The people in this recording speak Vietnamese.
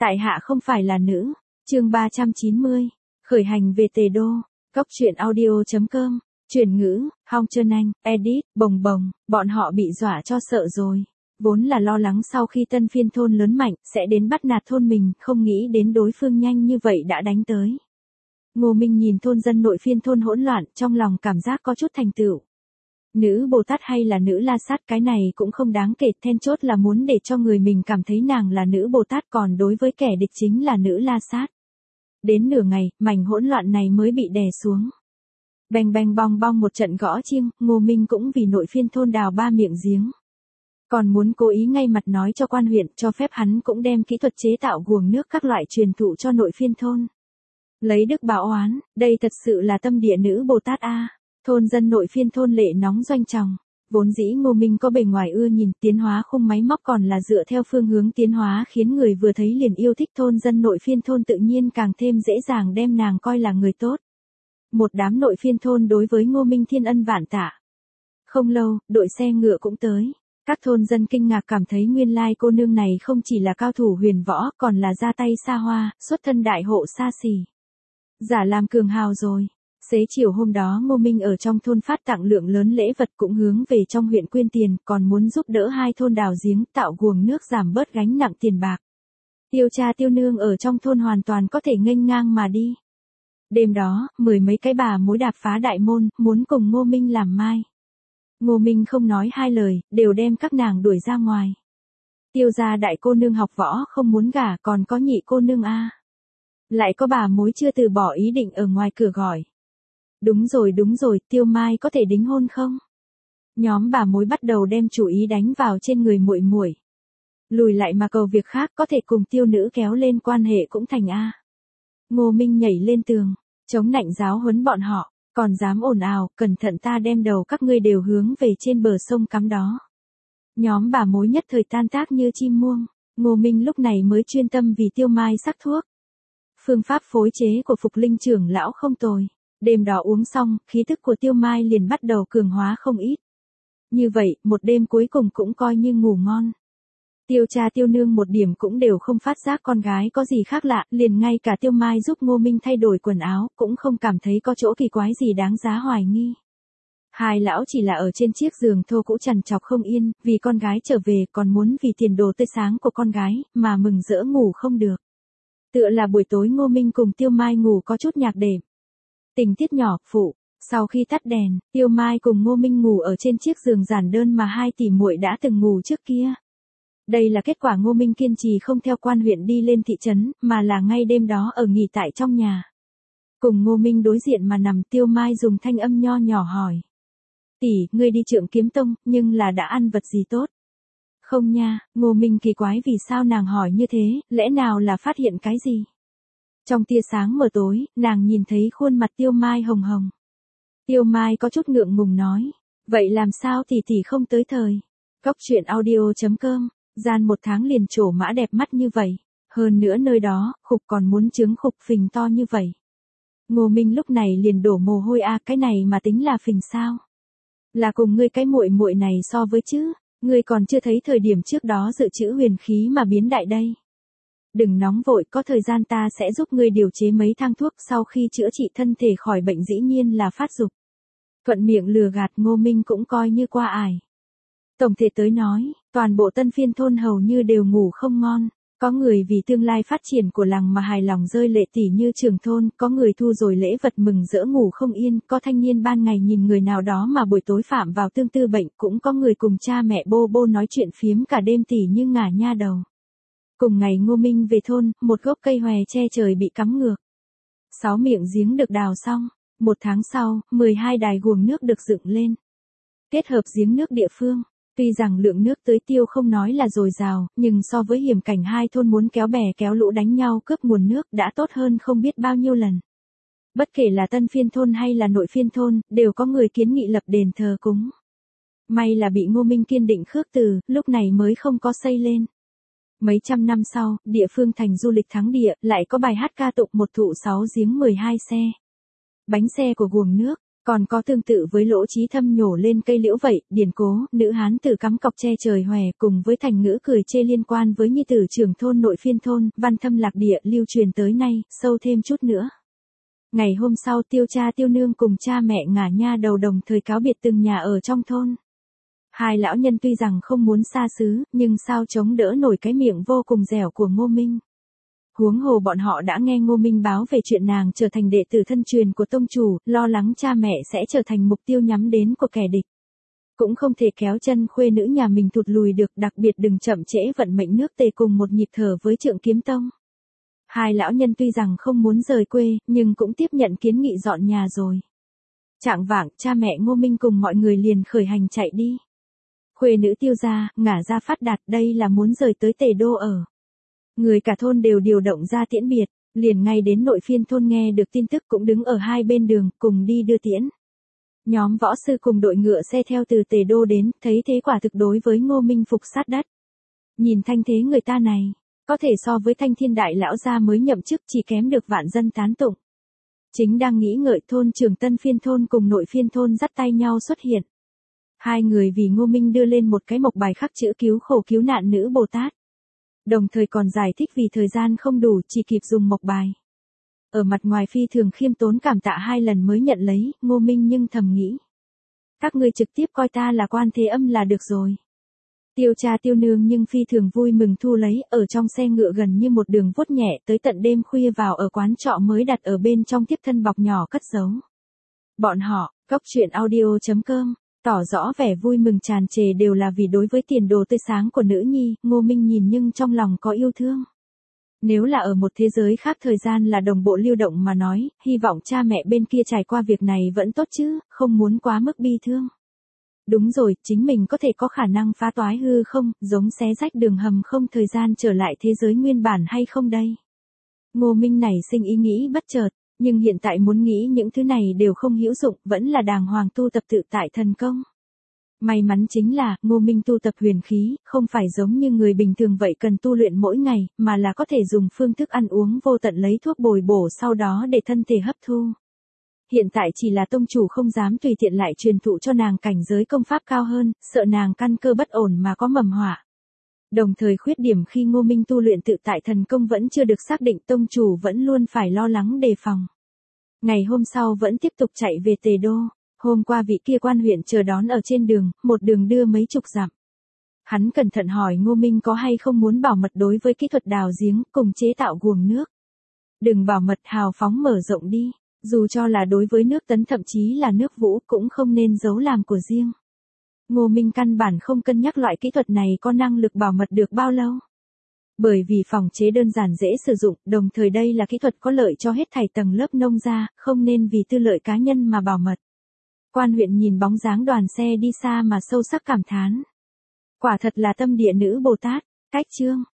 Tại hạ không phải là nữ. Chương 390. Khởi hành về Tề Đô. Cốc truyện audio.com. Chuyển ngữ, Hong Trân Anh, edit, bồng bồng, bọn họ bị dọa cho sợ rồi. Vốn là lo lắng sau khi tân phiên thôn lớn mạnh, sẽ đến bắt nạt thôn mình, không nghĩ đến đối phương nhanh như vậy đã đánh tới. Ngô Minh nhìn thôn dân nội phiên thôn hỗn loạn, trong lòng cảm giác có chút thành tựu. Nữ Bồ Tát hay là nữ La Sát cái này cũng không đáng kể, then chốt là muốn để cho người mình cảm thấy nàng là nữ Bồ Tát, còn đối với kẻ địch chính là nữ La Sát. Đến nửa ngày, mảnh hỗn loạn này mới bị đè xuống. Beng beng bong bong một trận gõ chiêng, Ngô Minh cũng vì nội phiên thôn đào 3 miệng giếng. Còn muốn cố ý ngay mặt nói cho quan huyện cho phép hắn cũng đem kỹ thuật chế tạo guồng nước các loại truyền thụ cho nội phiên thôn. Lấy đức báo oán, đây thật sự là tâm địa nữ Bồ Tát a. Thôn dân nội phiên thôn lệ nóng doanh tròng. Vốn dĩ Ngô Minh có bề ngoài ưa nhìn, tiến hóa khung máy móc còn là dựa theo phương hướng tiến hóa khiến người vừa thấy liền yêu thích, thôn dân nội phiên thôn tự nhiên càng thêm dễ dàng đem nàng coi là người tốt. Một đám nội phiên thôn đối với Ngô Minh thiên ân vạn tạ. Không lâu, đội xe ngựa cũng tới. Các thôn dân kinh ngạc cảm thấy nguyên lai cô nương này không chỉ là cao thủ huyền võ, còn là ra tay xa hoa, xuất thân đại hộ xa xỉ. Giả làm cường hào rồi. Xế chiều hôm đó Ngô Minh ở trong thôn phát tặng lượng lớn lễ vật, cũng hướng về trong huyện quyên tiền, còn muốn giúp đỡ hai thôn đào giếng tạo guồng nước giảm bớt gánh nặng tiền bạc. Tiêu cha tiêu nương ở trong thôn hoàn toàn có thể nghênh ngang mà đi. Đêm đó, 10 mấy cái bà mối đạp phá đại môn, muốn cùng Ngô Minh làm mai. Ngô Minh không nói hai lời, đều đem các nàng đuổi ra ngoài. Tiêu gia đại cô nương học võ không muốn gả, còn có nhị cô nương a. Lại có bà mối chưa từ bỏ ý định ở ngoài cửa gọi. Đúng rồi, Tiêu Mai có thể đính hôn không? Nhóm bà mối bắt đầu đem chủ ý đánh vào trên người muội muội. Lùi lại mà cầu việc khác, có thể cùng Tiêu nữ kéo lên quan hệ cũng thành a. Ngô Minh nhảy lên tường, chống nạnh giáo huấn bọn họ, còn dám ồn ào, cẩn thận ta đem đầu các ngươi đều hướng về trên bờ sông cắm đó. Nhóm bà mối nhất thời tan tác như chim muông. Ngô Minh lúc này mới chuyên tâm vì Tiêu Mai sắc thuốc. Phương pháp phối chế của Phục Linh trưởng lão không tồi. Đêm đó uống xong, khí tức của Tiêu Mai liền bắt đầu cường hóa không ít. Như vậy, một đêm cuối cùng cũng coi như ngủ ngon. Tiêu cha tiêu nương một điểm cũng đều không phát giác con gái có gì khác lạ, liền ngay cả Tiêu Mai giúp Ngô Minh thay đổi quần áo, cũng không cảm thấy có chỗ kỳ quái gì đáng giá hoài nghi. Hai lão chỉ là ở trên chiếc giường thô cũ trằn trọc không yên, vì con gái trở về còn muốn vì tiền đồ tươi sáng của con gái, mà mừng rỡ ngủ không được. Tựa là buổi tối Ngô Minh cùng Tiêu Mai ngủ có chút nhạc đệm. Tình tiết nhỏ, phụ, sau khi tắt đèn, Tiêu Mai cùng Ngô Minh ngủ ở trên chiếc giường giản đơn mà hai tỷ muội đã từng ngủ trước kia. Đây là kết quả Ngô Minh kiên trì không theo quan huyện đi lên thị trấn, mà là ngay đêm đó ở nghỉ tại trong nhà. Cùng Ngô Minh đối diện mà nằm, Tiêu Mai dùng thanh âm nho nhỏ hỏi. Tỷ, ngươi đi Trượng Kiếm Tông, nhưng là đã ăn vật gì tốt? Không nha, Ngô Minh kỳ quái vì sao nàng hỏi như thế, lẽ nào là phát hiện cái gì? Trong tia sáng mờ tối, nàng nhìn thấy khuôn mặt Tiêu Mai hồng hồng. Tiêu Mai có chút ngượng ngùng nói. Vậy làm sao tỷ không tới thời? Cốc truyện audio.com. Gian 1 tháng liền trổ mã đẹp mắt như vậy. Hơn nữa nơi đó, khục còn muốn trứng khục phình to như vậy. Ngô Minh lúc này liền đổ mồ hôi cái này mà tính là phình sao? Là cùng ngươi cái muội muội này so với chứ? Ngươi còn chưa thấy thời điểm trước đó dự trữ huyền khí mà biến đại đây. Đừng nóng vội, có thời gian ta sẽ giúp ngươi điều chế mấy thang thuốc, sau khi chữa trị thân thể khỏi bệnh dĩ nhiên là phát dục. Thuận miệng lừa gạt Ngô Minh cũng coi như qua ải. Tổng thể tới nói, toàn bộ tân phiên thôn hầu như đều ngủ không ngon. Có người vì tương lai phát triển của làng mà hài lòng rơi lệ tỉ như trưởng thôn, có người thu rồi lễ vật mừng rỡ ngủ không yên, có thanh niên ban ngày nhìn người nào đó mà buổi tối phạm vào tương tư bệnh, cũng có người cùng cha mẹ bô bô nói chuyện phiếm cả đêm tỉ như ngả nha đầu. Cùng ngày Ngô Minh về thôn, một gốc cây hòe che trời bị cắm ngược. 6 miệng giếng được đào xong. 1 tháng sau, 12 đài guồng nước được dựng lên. Kết hợp giếng nước địa phương. Tuy rằng lượng nước tưới tiêu không nói là dồi dào, nhưng so với hiểm cảnh hai thôn muốn kéo bè kéo lũ đánh nhau cướp nguồn nước đã tốt hơn không biết bao nhiêu lần. Bất kể là tân phiên thôn hay là nội phiên thôn, đều có người kiến nghị lập đền thờ cúng. May là bị Ngô Minh kiên định khước từ, lúc này mới không có xây lên. Mấy trăm năm sau, địa phương thành du lịch thắng địa, lại có bài hát ca tụng một thụ 6 giếng 12 xe. Bánh xe của guồng nước, Còn có tương tự với Lỗ Chí Thâm nhổ lên cây liễu vậy, điển cố, nữ hán tử cắm cọc che trời hòe cùng với thành ngữ cười chê liên quan với nhi tử trưởng thôn nội phiên thôn, văn thâm lạc địa lưu truyền tới nay, sâu thêm chút nữa. Ngày hôm sau Tiêu cha Tiêu nương cùng cha mẹ ngả nha đầu đồng thời cáo biệt từng nhà ở trong thôn. Hai lão nhân tuy rằng không muốn xa xứ, nhưng sao chống đỡ nổi cái miệng vô cùng dẻo của Ngô Minh. Huống hồ bọn họ đã nghe Ngô Minh báo về chuyện nàng trở thành đệ tử thân truyền của tông chủ, lo lắng cha mẹ sẽ trở thành mục tiêu nhắm đến của kẻ địch. Cũng không thể kéo chân khuê nữ nhà mình thụt lùi được, đặc biệt đừng chậm trễ vận mệnh nước Tề cùng một nhịp thở với Trượng Kiếm Tông. Hai lão nhân tuy rằng không muốn rời quê, nhưng cũng tiếp nhận kiến nghị dọn nhà rồi. Chạng vạng, cha mẹ Ngô Minh cùng mọi người liền khởi hành chạy đi. Khuê nữ Tiêu gia, ngả ra phát đạt, đây là muốn rời tới Tề đô ở. Người cả thôn đều điều động ra tiễn biệt, liền ngay đến nội phiên thôn nghe được tin tức cũng đứng ở hai bên đường, cùng đi đưa tiễn. Nhóm võ sư cùng đội ngựa xe theo từ Tề đô đến, thấy thế quả thực đối với Ngô Minh phục sát đất. Nhìn thanh thế người ta này, có thể so với Thanh Thiên đại lão gia mới nhậm chức, chỉ kém được vạn dân tán tụng. Chính đang nghĩ ngợi, thôn trưởng Tân phiên thôn cùng nội phiên thôn dắt tay nhau xuất hiện. Hai người vì Ngô Minh đưa lên một cái mộc bài khắc chữ cứu khổ cứu nạn nữ Bồ Tát. Đồng thời còn giải thích vì thời gian không đủ, chỉ kịp dùng mộc bài. Ở mặt ngoài phi thường khiêm tốn cảm tạ hai lần mới nhận lấy, Ngô Minh nhưng thầm nghĩ. Các ngươi trực tiếp coi ta là Quan Thế Âm là được rồi. Tiêu cha Tiêu nương nhưng phi thường vui mừng thu lấy, ở trong xe ngựa gần như một đường vuốt nhẹ tới tận đêm khuya vào ở quán trọ mới đặt ở bên trong tiếp thân bọc nhỏ cất giấu. Bọn họ, coctruyện.audio.com, tỏ rõ vẻ vui mừng tràn trề đều là vì đối với tiền đồ tươi sáng của nữ nhi, Ngô Minh nhìn nhưng trong lòng có yêu thương. Nếu là ở một thế giới khác thời gian là đồng bộ lưu động mà nói, hy vọng cha mẹ bên kia trải qua việc này vẫn tốt chứ, không muốn quá mức bi thương. Đúng rồi, chính mình có thể có khả năng phá toái hư không, giống xé rách đường hầm không thời gian trở lại thế giới nguyên bản hay không đây? Ngô Minh này sinh ý nghĩ bất chợt, nhưng hiện tại muốn nghĩ những thứ này đều không hữu dụng, vẫn là đàng hoàng tu tập tự tại thần công. May mắn chính là, Ngô Minh tu tập huyền khí, không phải giống như người bình thường vậy cần tu luyện mỗi ngày, mà là có thể dùng phương thức ăn uống vô tận lấy thuốc bồi bổ sau đó để thân thể hấp thu. Hiện tại chỉ là tông chủ không dám tùy tiện lại truyền thụ cho nàng cảnh giới công pháp cao hơn, sợ nàng căn cơ bất ổn mà có mầm họa. Đồng thời khuyết điểm khi Ngô Minh tu luyện tự tại thần công vẫn chưa được xác định, tông chủ vẫn luôn phải lo lắng đề phòng. Ngày hôm sau vẫn tiếp tục chạy về Tề đô. Hôm qua vị kia quan huyện chờ đón ở trên đường, một đường đưa mấy chục dặm. Hắn cẩn thận hỏi Ngô Minh có hay không muốn bảo mật đối với kỹ thuật đào giếng cùng chế tạo guồng nước. Đừng bảo mật, hào phóng mở rộng đi, dù cho là đối với nước Tấn thậm chí là nước Vũ cũng không nên giấu làm của riêng. Ngô Minh căn bản không cân nhắc loại kỹ thuật này có năng lực bảo mật được bao lâu. Bởi vì phòng chế đơn giản dễ sử dụng, đồng thời đây là kỹ thuật có lợi cho hết thảy tầng lớp nông gia, không nên vì tư lợi cá nhân mà bảo mật. Quan huyện nhìn bóng dáng đoàn xe đi xa mà sâu sắc cảm thán. Quả thật là tâm địa nữ Bồ Tát. Cách chương